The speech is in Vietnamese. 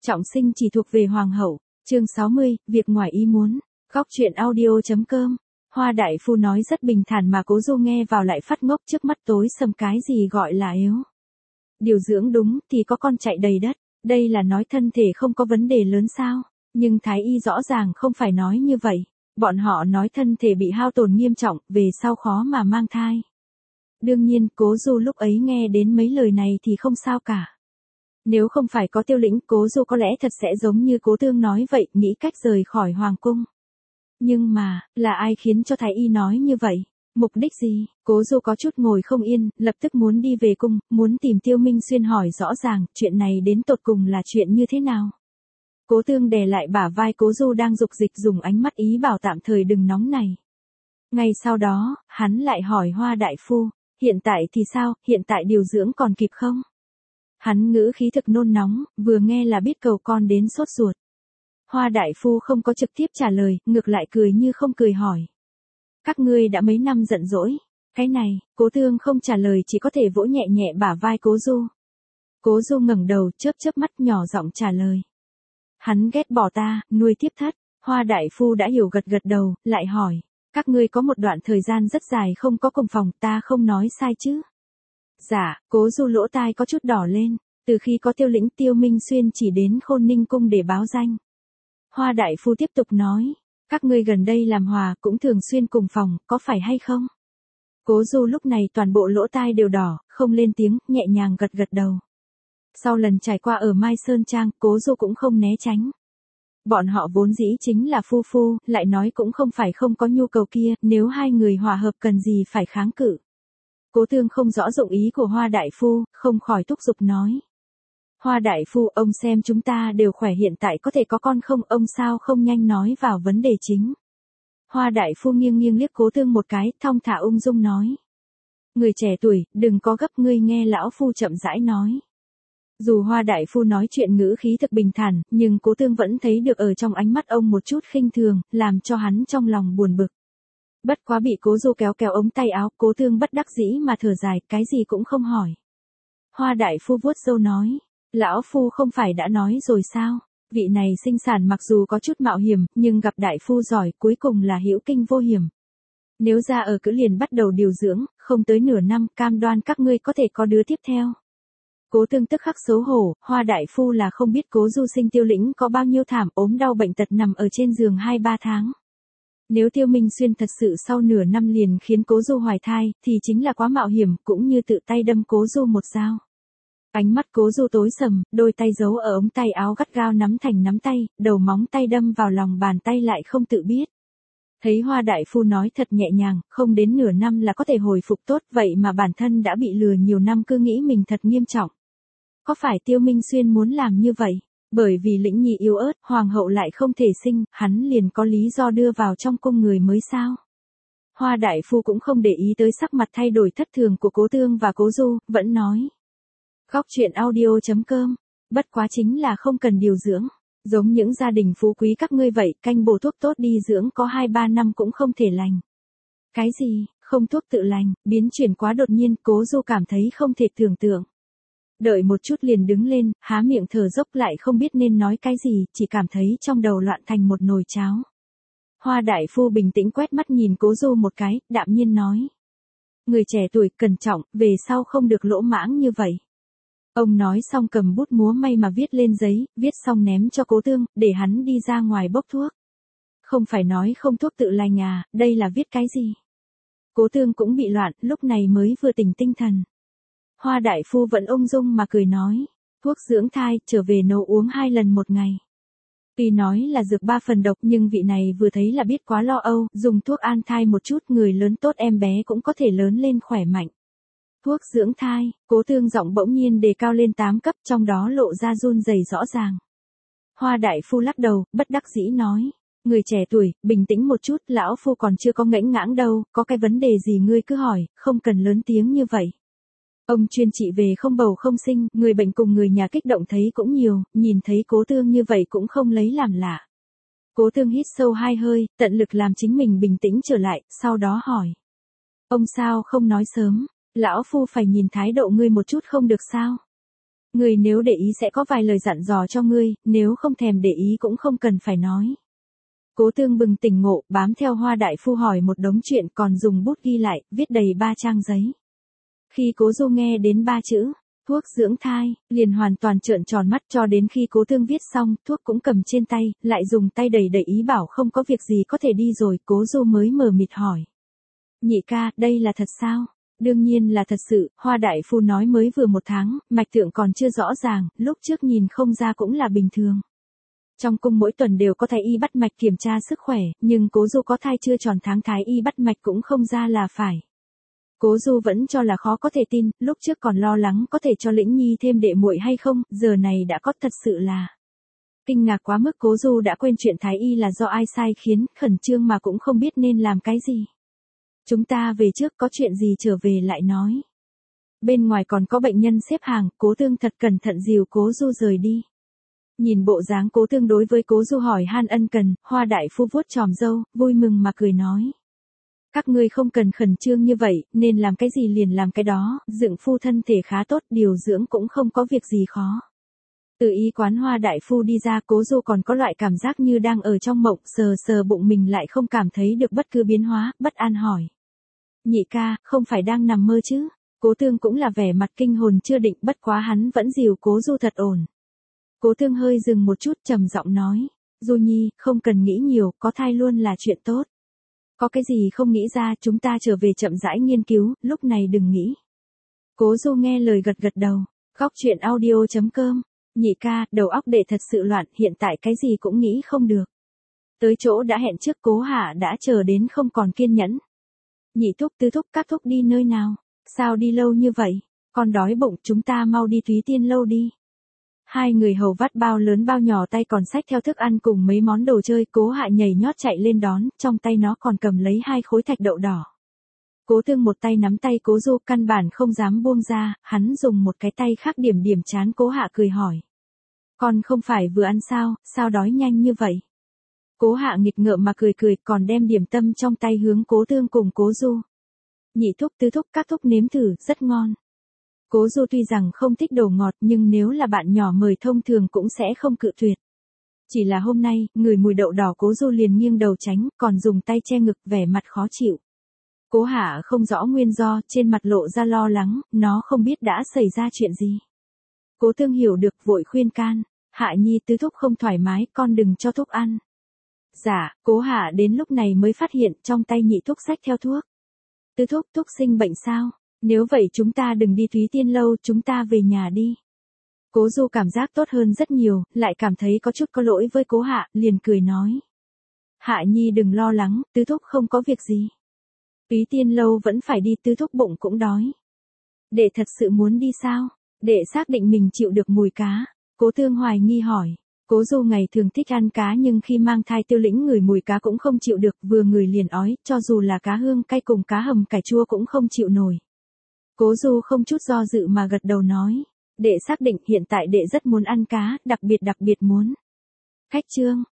Trọng sinh chỉ thuộc về hoàng hậu. Chương 60, việc ngoài ý muốn. Góc truyện audio.com. Hoa đại phu nói rất bình thản mà Cố Du nghe vào lại phát ngốc, trước mắt tối sầm, cái gì gọi là yếu. Điều dưỡng đúng thì có con chạy đầy đất, đây là nói thân thể không có vấn đề lớn sao? Nhưng thái y rõ ràng không phải nói như vậy. Bọn họ nói thân thể bị hao tổn nghiêm trọng, về sau khó mà mang thai. Đương nhiên, Cố Du lúc ấy nghe đến mấy lời này thì không sao cả. Nếu không phải có Tiêu Lĩnh, Cố Du có lẽ thật sẽ giống như Cố Tương nói vậy, nghĩ cách rời khỏi hoàng cung. Nhưng mà, là ai khiến cho thái y nói như vậy? Mục đích gì? Cố Du có chút ngồi không yên, lập tức muốn đi về cung, muốn tìm Tiêu Minh Xuyên hỏi rõ ràng, chuyện này đến tột cùng là chuyện như thế nào? Cố Tương đè lại bả vai Cố Du đang dục dịch, dùng ánh mắt ý bảo tạm thời đừng nóng này. Ngay sau đó, hắn lại hỏi Hoa đại phu, hiện tại thì sao, hiện tại điều dưỡng còn kịp không? Hắn ngữ khí thực nôn nóng, vừa nghe là biết cầu con đến sốt ruột. Hoa đại phu không có trực tiếp trả lời, ngược lại cười như không cười hỏi. Các ngươi đã mấy năm giận dỗi? Cái này, Cố Tương không trả lời, chỉ có thể vỗ nhẹ nhẹ bả vai Cố Du. Cố Du ngẩng đầu, chớp mắt nhỏ giọng trả lời. Hắn ghét bỏ ta, nuôi tiếp thất. Hoa đại phu đã hiểu, gật đầu, lại hỏi. Các ngươi có một đoạn thời gian rất dài không có cùng phòng, ta không nói sai chứ? Dạ, Cố Du lỗ tai có chút đỏ lên, từ khi có Tiêu Lĩnh, Tiêu Minh Xuyên chỉ đến Khôn Ninh cung để báo danh. Hoa đại phu tiếp tục nói, các ngươi gần đây làm hòa cũng thường xuyên cùng phòng, có phải hay không? Cố Du lúc này toàn bộ lỗ tai đều đỏ, không lên tiếng, nhẹ nhàng gật đầu. Sau lần trải qua ở Mai Sơn Trang, Cố Du cũng không né tránh. Bọn họ vốn dĩ chính là phu phu, lại nói cũng không phải không có nhu cầu kia, nếu hai người hòa hợp cần gì phải kháng cự. Cố Tương không rõ dụng ý của Hoa đại phu, không khỏi thúc giục nói. Hoa đại phu, ông xem chúng ta đều khỏe, hiện tại có thể có con không, ông sao không nhanh nói vào vấn đề chính. Hoa đại phu nghiêng liếc Cố Tương một cái, thong thả ung dung nói. Người trẻ tuổi, đừng có gấp, ngươi nghe lão phu chậm rãi nói. Dù Hoa đại phu nói chuyện ngữ khí thực bình thản, nhưng Cố Tương vẫn thấy được ở trong ánh mắt ông một chút khinh thường, làm cho hắn trong lòng buồn bực. Bất quá bị Cố Du kéo ống tay áo, Cố Tương bất đắc dĩ mà thở dài, cái gì cũng không hỏi. Hoa đại phu vuốt râu nói, lão phu không phải đã nói rồi sao, vị này sinh sản mặc dù có chút mạo hiểm, nhưng gặp đại phu giỏi, cuối cùng là hữu kinh vô hiểm. Nếu ra ở cữ liền bắt đầu điều dưỡng, không tới nửa năm, cam đoan các ngươi có thể có đứa tiếp theo. Cố Tương tức khắc xấu hổ, Hoa đại phu là không biết Cố Du sinh Tiêu Lĩnh có bao nhiêu thảm, ốm đau bệnh tật nằm ở trên giường 2-3 tháng. Nếu Tiêu Minh Xuyên thật sự sau nửa năm liền khiến Cố Du hoài thai, thì chính là quá mạo hiểm, cũng như tự tay đâm Cố Du một dao. Ánh mắt Cố Du tối sầm, đôi tay giấu ở ống tay áo gắt gao nắm thành nắm tay, đầu móng tay đâm vào lòng bàn tay lại không tự biết. Thấy Hoa đại phu nói thật nhẹ nhàng, không đến nửa năm là có thể hồi phục tốt, vậy mà bản thân đã bị lừa nhiều năm, cứ nghĩ mình thật nghiêm trọng. Có phải Tiêu Minh Xuyên muốn làm như vậy? Bởi vì Lĩnh Nhi yếu ớt, hoàng hậu lại không thể sinh, hắn liền có lý do đưa vào trong cung người mới sao? Hoa đại phu cũng không để ý tới sắc mặt thay đổi thất thường của Cố Tương và Cố Du, vẫn nói. Góc truyện audio.com, bất quá chính là không cần điều dưỡng. Giống những gia đình phú quý các ngươi vậy, canh bổ thuốc tốt đi dưỡng có 2-3 năm cũng không thể lành. Cái gì, không thuốc tự lành, biến chuyển quá đột nhiên, Cố Du cảm thấy không thể tưởng tượng. Đợi một chút liền đứng lên, há miệng thở dốc, lại không biết nên nói cái gì, chỉ cảm thấy trong đầu loạn thành một nồi cháo. Hoa đại phu bình tĩnh quét mắt nhìn Cố Du một cái, đạm nhiên nói. Người trẻ tuổi, cẩn trọng, về sau không được lỗ mãng như vậy. Ông nói xong cầm bút múa may mà viết lên giấy, viết xong ném cho Cố Tương, để hắn đi ra ngoài bốc thuốc. Không phải nói không thuốc tự lành à, đây là viết cái gì? Cố Tương cũng bị loạn, lúc này mới vừa tỉnh tinh thần. Hoa đại phu vẫn ung dung mà cười nói, thuốc dưỡng thai, trở về nấu uống 2 lần một ngày. Tuy nói là dược 3 phần độc, nhưng vị này vừa thấy là biết quá lo âu, dùng thuốc an thai một chút, người lớn tốt, em bé cũng có thể lớn lên khỏe mạnh. Thuốc dưỡng thai, Cố Tương giọng bỗng nhiên đề cao lên 8 cấp, trong đó lộ ra run rẩy rõ ràng. Hoa đại phu lắc đầu, bất đắc dĩ nói, người trẻ tuổi, bình tĩnh một chút, lão phu còn chưa có ngãnh ngãng đâu, có cái vấn đề gì ngươi cứ hỏi, không cần lớn tiếng như vậy. Ông chuyên trị về không bầu không sinh, người bệnh cùng người nhà kích động thấy cũng nhiều, nhìn thấy Cố Tương như vậy cũng không lấy làm lạ. Cố Tương hít sâu 2 hơi, tận lực làm chính mình bình tĩnh trở lại, sau đó hỏi. Ông sao không nói sớm, lão phu phải nhìn thái độ ngươi một chút không được sao? Ngươi nếu để ý sẽ có vài lời dặn dò cho ngươi, nếu không thèm để ý cũng không cần phải nói. Cố Tương bừng tỉnh ngộ, bám theo Hoa đại phu hỏi một đống chuyện còn dùng bút ghi lại, viết đầy 3 trang giấy. Khi Cố Du nghe đến 3 chữ, thuốc dưỡng thai, liền hoàn toàn trợn tròn mắt cho đến khi Cố Tương viết xong, thuốc cũng cầm trên tay, lại dùng tay đẩy đẩy ý bảo không có việc gì có thể đi rồi, Cố Du mới mờ mịt hỏi. Nhị ca, đây là thật sao? Đương nhiên là thật sự, Hoa đại phu nói mới vừa 1 tháng, mạch tượng còn chưa rõ ràng, lúc trước nhìn không ra cũng là bình thường. Trong cung mỗi tuần đều có thái y bắt mạch kiểm tra sức khỏe, nhưng Cố Du có thai chưa tròn tháng thái y bắt mạch cũng không ra là phải. Cố Du vẫn cho là khó có thể tin, lúc trước còn lo lắng có thể cho Lĩnh Nhi thêm đệ muội hay không, giờ này đã có, thật sự là. Kinh ngạc quá mức, Cố Du đã quên chuyện thái y là do ai sai khiến, khẩn trương mà cũng không biết nên làm cái gì. Chúng ta về trước, có chuyện gì trở về lại nói. Bên ngoài còn có bệnh nhân xếp hàng, Cố Tương thật cẩn thận dìu Cố Du rời đi. Nhìn bộ dáng Cố Tương đối với Cố Du hỏi han ân cần, Hoa đại phu vuốt chòm râu, vui mừng mà cười nói. Các ngươi không cần khẩn trương như vậy, nên làm cái gì liền làm cái đó, dưỡng phu thân thể khá tốt, điều dưỡng cũng không có việc gì khó. Từ y quán Hoa đại phu đi ra, Cố Du còn có loại cảm giác như đang ở trong mộng, sờ sờ bụng mình lại không cảm thấy được bất cứ biến hóa, bất an hỏi. Nhị ca, không phải đang nằm mơ chứ? Cố Tương cũng là vẻ mặt kinh hồn chưa định, bất quá hắn vẫn dìu Cố Du thật ổn. Cố Tương hơi dừng một chút, trầm giọng nói. Du Nhi, không cần nghĩ nhiều, có thai luôn là chuyện tốt. Có cái gì không nghĩ ra, chúng ta trở về chậm rãi nghiên cứu, lúc này đừng nghĩ. Cố Du nghe lời gật gật đầu. Góc chuyện audio.com. Nhị ca, đầu óc đệ thật sự loạn, hiện tại cái gì cũng nghĩ không được. Tới chỗ đã hẹn trước, Cố Hạ đã chờ đến không còn kiên nhẫn. Nhị thúc, tứ thúc, các thúc đi nơi nào? Sao đi lâu như vậy? Con đói bụng, chúng ta mau đi Thúy Tiên lâu đi. Hai người hầu vắt bao lớn bao nhỏ tay còn xách theo thức ăn cùng mấy món đồ chơi, Cố Hạ nhảy nhót chạy lên đón, trong tay nó còn cầm lấy 2 khối thạch đậu đỏ. Cố Tương một tay nắm tay Cố Du, căn bản không dám buông ra, hắn dùng một cái tay khác điểm điểm trán Cố Hạ cười hỏi. Con không phải vừa ăn sao đói nhanh như vậy? Cố Hạ nghịch ngợm mà cười cười, còn đem điểm tâm trong tay hướng Cố Tương cùng Cố Du. Nhị thúc, tứ thúc, các thúc nếm thử, rất ngon. Cố Du tuy rằng không thích đồ ngọt nhưng nếu là bạn nhỏ mời thông thường cũng sẽ không cự tuyệt. Chỉ là hôm nay, ngửi mùi đậu đỏ Cố Du liền nghiêng đầu tránh, còn dùng tay che ngực vẻ mặt khó chịu. Cố Hạ không rõ nguyên do, trên mặt lộ ra lo lắng, nó không biết đã xảy ra chuyện gì. Cố Tương hiểu được, vội khuyên can. Hạ Nhi, tứ thúc không thoải mái, con đừng cho thúc ăn. Dạ, Cố Hạ đến lúc này mới phát hiện trong tay nhị thúc xách theo thuốc. Tứ thúc, thúc sinh bệnh sao? Nếu vậy chúng ta đừng đi Thúy Tiên lâu, chúng ta về nhà đi. Cố Du cảm giác tốt hơn rất nhiều, lại cảm thấy có chút có lỗi với Cố Hạ, liền cười nói. Hạ Nhi đừng lo lắng, tứ thúc không có việc gì. Thúy Tiên lâu vẫn phải đi, tứ thúc bụng cũng đói. Đệ thật sự muốn đi sao? Đệ xác định mình chịu được mùi cá. Cố Tương hoài nghi hỏi. Cố Du ngày thường thích ăn cá nhưng khi mang thai Tiêu Lĩnh ngửi mùi cá cũng không chịu được, vừa ngửi liền ói, cho dù là cá hương cay cùng cá hầm cải chua cũng không chịu nổi. Cố Du không chút do dự mà gật đầu nói. Đệ xác định hiện tại đệ rất muốn ăn cá, đặc biệt muốn. Khách chương.